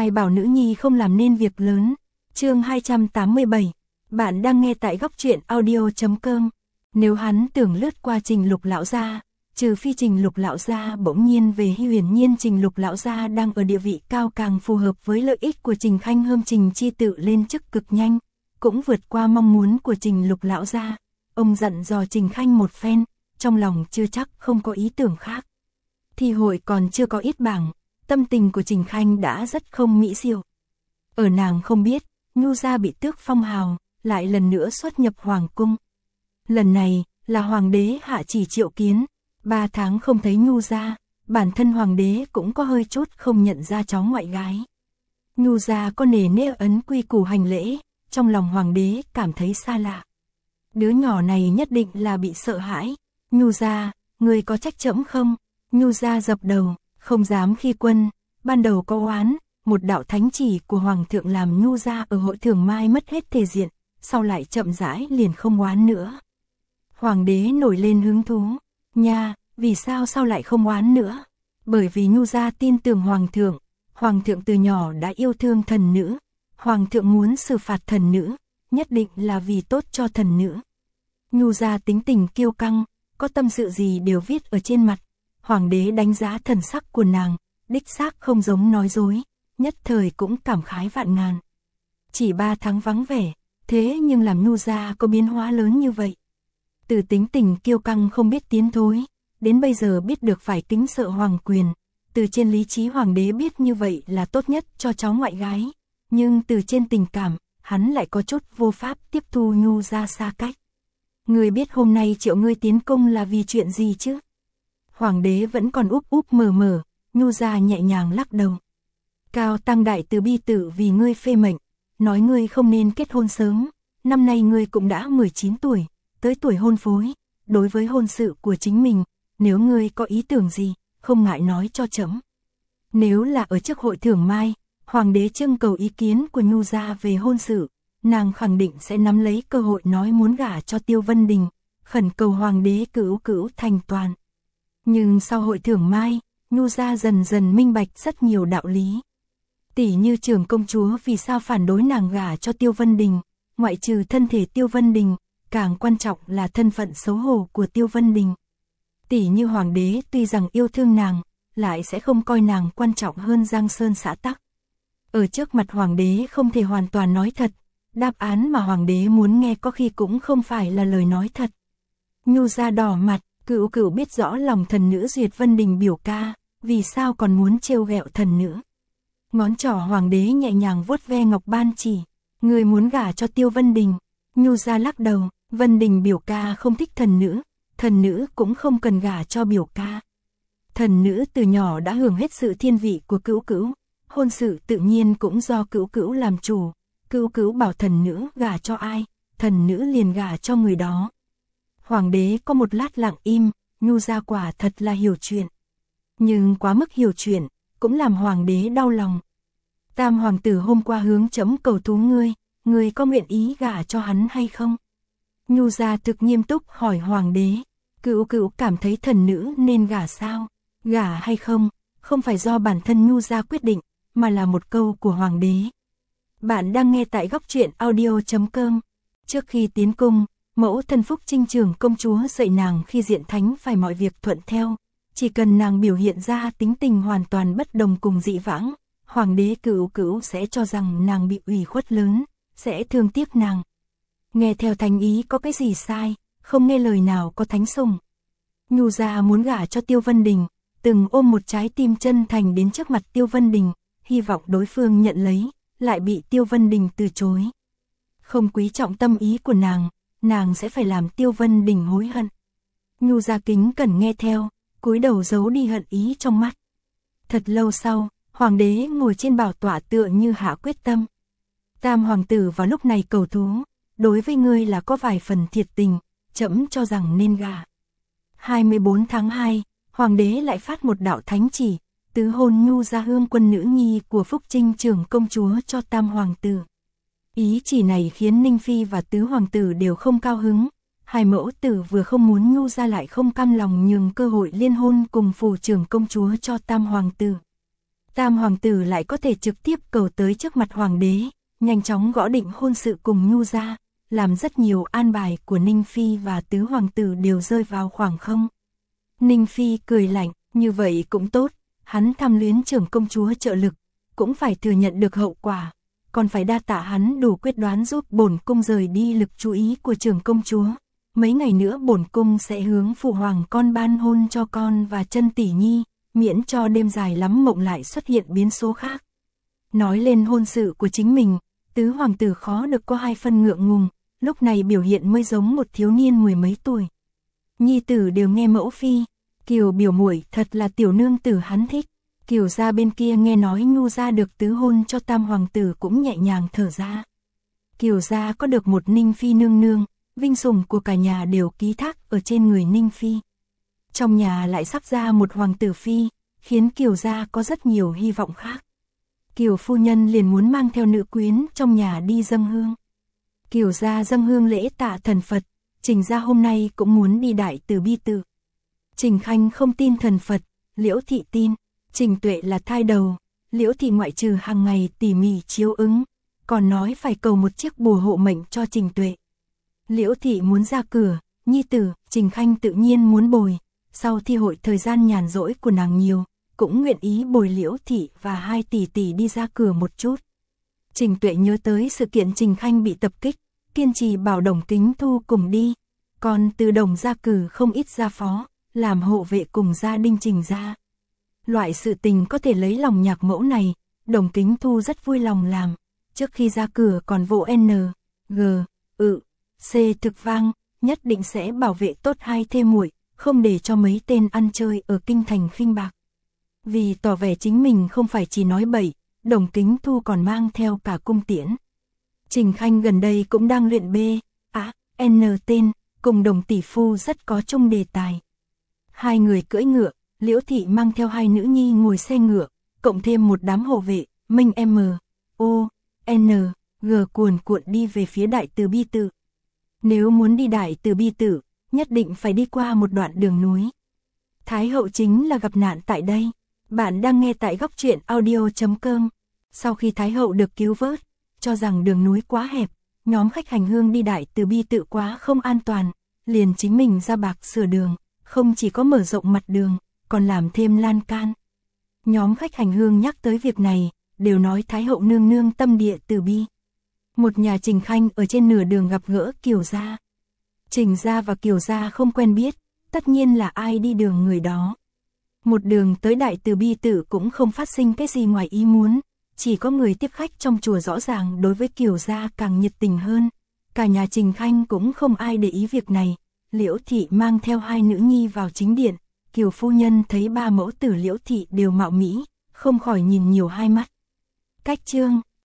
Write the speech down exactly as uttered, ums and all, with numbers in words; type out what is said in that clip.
Ai bảo nữ nhi không làm nên việc lớn. Chương hai trăm tám mươi bảy. Bạn đang nghe tại góc truyện audio chấm com. Nếu hắn tưởng lướt qua Trình Lục lão gia, trừ phi Trình Lục lão gia bỗng nhiên về, hiển nhiên Trình Lục lão gia đang ở địa vị cao, càng phù hợp với lợi ích của Trình Khanh hơn. Trình Chi tự lên chức cực nhanh, cũng vượt qua mong muốn của Trình Lục lão gia. Ông dặn dò Trình Khanh một phen, trong lòng chưa chắc không có ý tưởng khác. Thi hội còn chưa có ít bảng, tâm tình của Trình Khanh đã rất không mỹ diệu. Ở nàng không biết, Nhu gia bị tước phong hào, lại lần nữa xuất nhập hoàng cung. Lần này là hoàng đế hạ chỉ triệu kiến, ba tháng không thấy Nhu gia, bản thân hoàng đế cũng có hơi chút không nhận ra cháu ngoại gái. Nhu gia có nề nếp ấn quy củ hành lễ, trong lòng hoàng đế cảm thấy xa lạ. Đứa nhỏ này nhất định là bị sợ hãi. Nhu gia, người có trách trẫm không? Nhu gia dập đầu, không dám khi quân, ban đầu có oán, một đạo thánh chỉ của hoàng thượng làm Nhu gia ở hội Thường Mai mất hết thể diện, sau lại chậm rãi liền không oán nữa. Hoàng đế nổi lên hứng thú, nha, vì sao sau lại không oán nữa? Bởi vì Nhu gia tin tưởng hoàng thượng, hoàng thượng từ nhỏ đã yêu thương thần nữ, hoàng thượng muốn xử phạt thần nữ, nhất định là vì tốt cho thần nữ. Nhu gia tính tình kiêu căng, có tâm sự gì đều viết ở trên mặt. Hoàng đế đánh giá thần sắc của nàng, đích xác không giống nói dối, nhất thời cũng cảm khái vạn ngàn. Chỉ ba tháng vắng vẻ, thế nhưng làm Nhu gia có biến hóa lớn như vậy. Từ tính tình kiêu căng không biết tiến thối, đến bây giờ biết được phải kính sợ hoàng quyền. Từ trên lý trí hoàng đế biết như vậy là tốt nhất cho cháu ngoại gái, nhưng từ trên tình cảm, hắn lại có chút vô pháp tiếp thu Nhu gia xa cách. Ngươi biết hôm nay triệu ngươi tiến cung là vì chuyện gì chứ? Hoàng đế vẫn còn úp úp mờ mờ, Nhu gia nhẹ nhàng lắc đầu. Cao tăng đại từ bi tử vì ngươi phê mệnh, nói ngươi không nên kết hôn sớm, năm nay ngươi cũng đã mười chín tuổi, tới tuổi hôn phối, đối với hôn sự của chính mình, nếu ngươi có ý tưởng gì, không ngại nói cho trẫm. Nếu là ở trước hội Thường Mai, hoàng đế trưng cầu ý kiến của Nhu gia về hôn sự, nàng khẳng định sẽ nắm lấy cơ hội nói muốn gả cho Tiêu Vân Đình, khẩn cầu hoàng đế cữu cữu thành toàn. Nhưng sau hội Thường Mai, Nhu gia dần dần minh bạch rất nhiều đạo lý. Tỷ như trưởng công chúa vì sao phản đối nàng gả cho Tiêu Vân Đình, ngoại trừ thân thể Tiêu Vân Đình, càng quan trọng là thân phận xấu hổ của Tiêu Vân Đình. Tỷ như hoàng đế tuy rằng yêu thương nàng, lại sẽ không coi nàng quan trọng hơn Giang Sơn xã tắc. Ở trước mặt hoàng đế không thể hoàn toàn nói thật, đáp án mà hoàng đế muốn nghe có khi cũng không phải là lời nói thật. Nhu gia đỏ mặt, cữu cữu biết rõ lòng thần nữ Duyệt Vân Đình biểu ca, vì sao còn muốn trêu ghẹo thần nữ. Ngón trỏ hoàng đế nhẹ nhàng vuốt ve ngọc ban chỉ, người muốn gả cho Tiêu Vân Đình. Nhu gia lắc đầu, Vân Đình biểu ca không thích thần nữ, thần nữ cũng không cần gả cho biểu ca. Thần nữ từ nhỏ đã hưởng hết sự thiên vị của cữu cữu, hôn sự tự nhiên cũng do cữu cữu làm chủ. Cữu cữu bảo thần nữ gả cho ai, thần nữ liền gả cho người đó. Hoàng đế có một lát lặng im, Nhu gia quả thật là hiểu chuyện. Nhưng quá mức hiểu chuyện, cũng làm hoàng đế đau lòng. Tam hoàng tử hôm qua hướng trẫm cầu thú ngươi, ngươi có nguyện ý gả cho hắn hay không? Nhu gia thực nghiêm túc hỏi hoàng đế, cữu cữu cảm thấy thần nữ nên gả sao? Gả hay không, không phải do bản thân Nhu gia quyết định, mà là một câu của hoàng đế. Bạn đang nghe tại góc truyện audio chấm com. Trước khi tiến cung, mẫu thân Phúc Trinh trưởng công chúa dạy nàng khi diện thánh phải mọi việc thuận theo. Chỉ cần nàng biểu hiện ra tính tình hoàn toàn bất đồng cùng dị vãng, hoàng đế cữu cữu sẽ cho rằng nàng bị ủy khuất lớn, sẽ thương tiếc nàng. Nghe theo thánh ý có cái gì sai, không nghe lời nào có thánh sủng. Nhu gia muốn gả cho Tiêu Vân Đình, từng ôm một trái tim chân thành đến trước mặt Tiêu Vân Đình, hy vọng đối phương nhận lấy, lại bị Tiêu Vân Đình từ chối. Không quý trọng tâm ý của nàng, nàng sẽ phải làm Tiêu Vân Đình hối hận. Nhu gia kính cẩn nghe theo, cúi đầu giấu đi hận ý trong mắt. Thật lâu sau, hoàng đế ngồi trên bảo tọa tựa như hạ quyết tâm. Tam hoàng tử vào lúc này cầu thú, đối với ngươi là có vài phần thiệt tình, trẫm cho rằng nên gả. hai mươi bốn tháng hai, hoàng đế lại phát một đạo thánh chỉ, tứ hôn Nhu gia hương quân nữ nhi của Phúc Trinh trưởng công chúa cho tam hoàng tử. Ý chỉ này khiến Ninh Phi và tứ hoàng tử đều không cao hứng. Hai mẫu tử vừa không muốn Nhu gia lại không cam lòng nhường cơ hội liên hôn cùng phủ trưởng công chúa cho tam hoàng tử. Tam hoàng tử lại có thể trực tiếp cầu tới trước mặt hoàng đế, nhanh chóng gõ định hôn sự cùng Nhu gia, làm rất nhiều an bài của Ninh Phi và tứ hoàng tử đều rơi vào khoảng không. Ninh Phi cười lạnh, như vậy cũng tốt, hắn tham luyến trưởng công chúa trợ lực, cũng phải thừa nhận được hậu quả, còn phải đa tạ hắn đủ quyết đoán giúp bổn cung rời đi lực chú ý của trưởng công chúa. Mấy ngày nữa bổn cung sẽ hướng phụ hoàng con ban hôn cho con và Chân tỷ nhi, miễn cho đêm dài lắm mộng lại xuất hiện biến số khác. Nói lên hôn sự của chính mình, tứ hoàng tử khó được có hai phân ngượng ngùng, lúc này biểu hiện mới giống một thiếu niên mười mấy tuổi. Nhi tử đều nghe mẫu phi, Kiều biểu muội thật là tiểu nương tử hắn thích. Kiều gia bên kia nghe nói Nhu gia được tứ hôn cho tam hoàng tử cũng nhẹ nhàng thở ra. Kiều gia có được một Ninh Phi nương nương, vinh sủng của cả nhà đều ký thác ở trên người Ninh Phi. Trong nhà lại sắp ra một hoàng tử phi, khiến Kiều gia có rất nhiều hy vọng khác. Kiều phu nhân liền muốn mang theo nữ quyến trong nhà đi dâng hương. Kiều gia dâng hương lễ tạ thần Phật, Trình gia hôm nay cũng muốn đi Đại Từ Bi tự. Trình Khanh không tin thần Phật, Liễu thị tin. Trình Tuệ là thai đầu, Liễu thị ngoại trừ hàng ngày tỉ mỉ chiếu ứng, còn nói phải cầu một chiếc bùa hộ mệnh cho Trình Tuệ. Liễu thị muốn ra cửa, nhi tử, Trình Khanh tự nhiên muốn bồi, sau thi hội thời gian nhàn rỗi của nàng nhiều, cũng nguyện ý bồi Liễu thị và hai tỷ tỷ đi ra cửa một chút. Trình Tuệ nhớ tới sự kiện Trình Khanh bị tập kích, kiên trì bảo Đồng Kính Thu cùng đi, còn từ Đồng gia cử không ít gia phó, làm hộ vệ cùng gia đình Trình gia. Loại sự tình có thể lấy lòng nhạc mẫu này, Đồng Kính Thu rất vui lòng làm, trước khi ra cửa còn vỗ N, G, ự, C thực vang, nhất định sẽ bảo vệ tốt hai thê muội, không để cho mấy tên ăn chơi ở kinh thành khinh bạc. Vì tỏ vẻ chính mình không phải chỉ nói bậy, Đồng Kính Thu còn mang theo cả cung tiễn. Trình Khanh gần đây cũng đang luyện B, A, N tên, cùng Đồng tỷ phu rất có chung đề tài. Hai người cưỡi ngựa, Liễu thị mang theo hai nữ nhi ngồi xe ngựa, cộng thêm một đám hộ vệ, Minh M, O, N, G cuồn cuộn đi về phía Đại Từ Bi tự. Nếu muốn đi Đại Từ Bi tự, nhất định phải đi qua một đoạn đường núi. Thái hậu chính là gặp nạn tại đây. Bạn đang nghe tại góc truyện audio chấm com. Sau khi Thái hậu được cứu vớt, cho rằng đường núi quá hẹp, nhóm khách hành hương đi Đại Từ Bi tự quá không an toàn, liền chính mình ra bạc sửa đường, không chỉ có mở rộng mặt đường, còn làm thêm lan can. Nhóm khách hành hương nhắc tới việc này, đều nói Thái hậu nương nương tâm địa từ bi. Một nhà Trình Khanh ở trên nửa đường gặp gỡ Kiều gia. Trình gia và Kiều gia không quen biết, tất nhiên là ai đi đường người đó. Một đường tới Đại Từ Bi tự cũng không phát sinh cái gì ngoài ý muốn, chỉ có người tiếp khách trong chùa rõ ràng đối với Kiều gia càng nhiệt tình hơn. Cả nhà Trình Khanh cũng không ai để ý việc này. Liễu thị mang theo hai nữ nhi vào chính điện, Kiều phu nhân thấy ba mẫu tử Liễu thị đều mạo mỹ, không khỏi nhìn nhiều hai mắt. Cách chương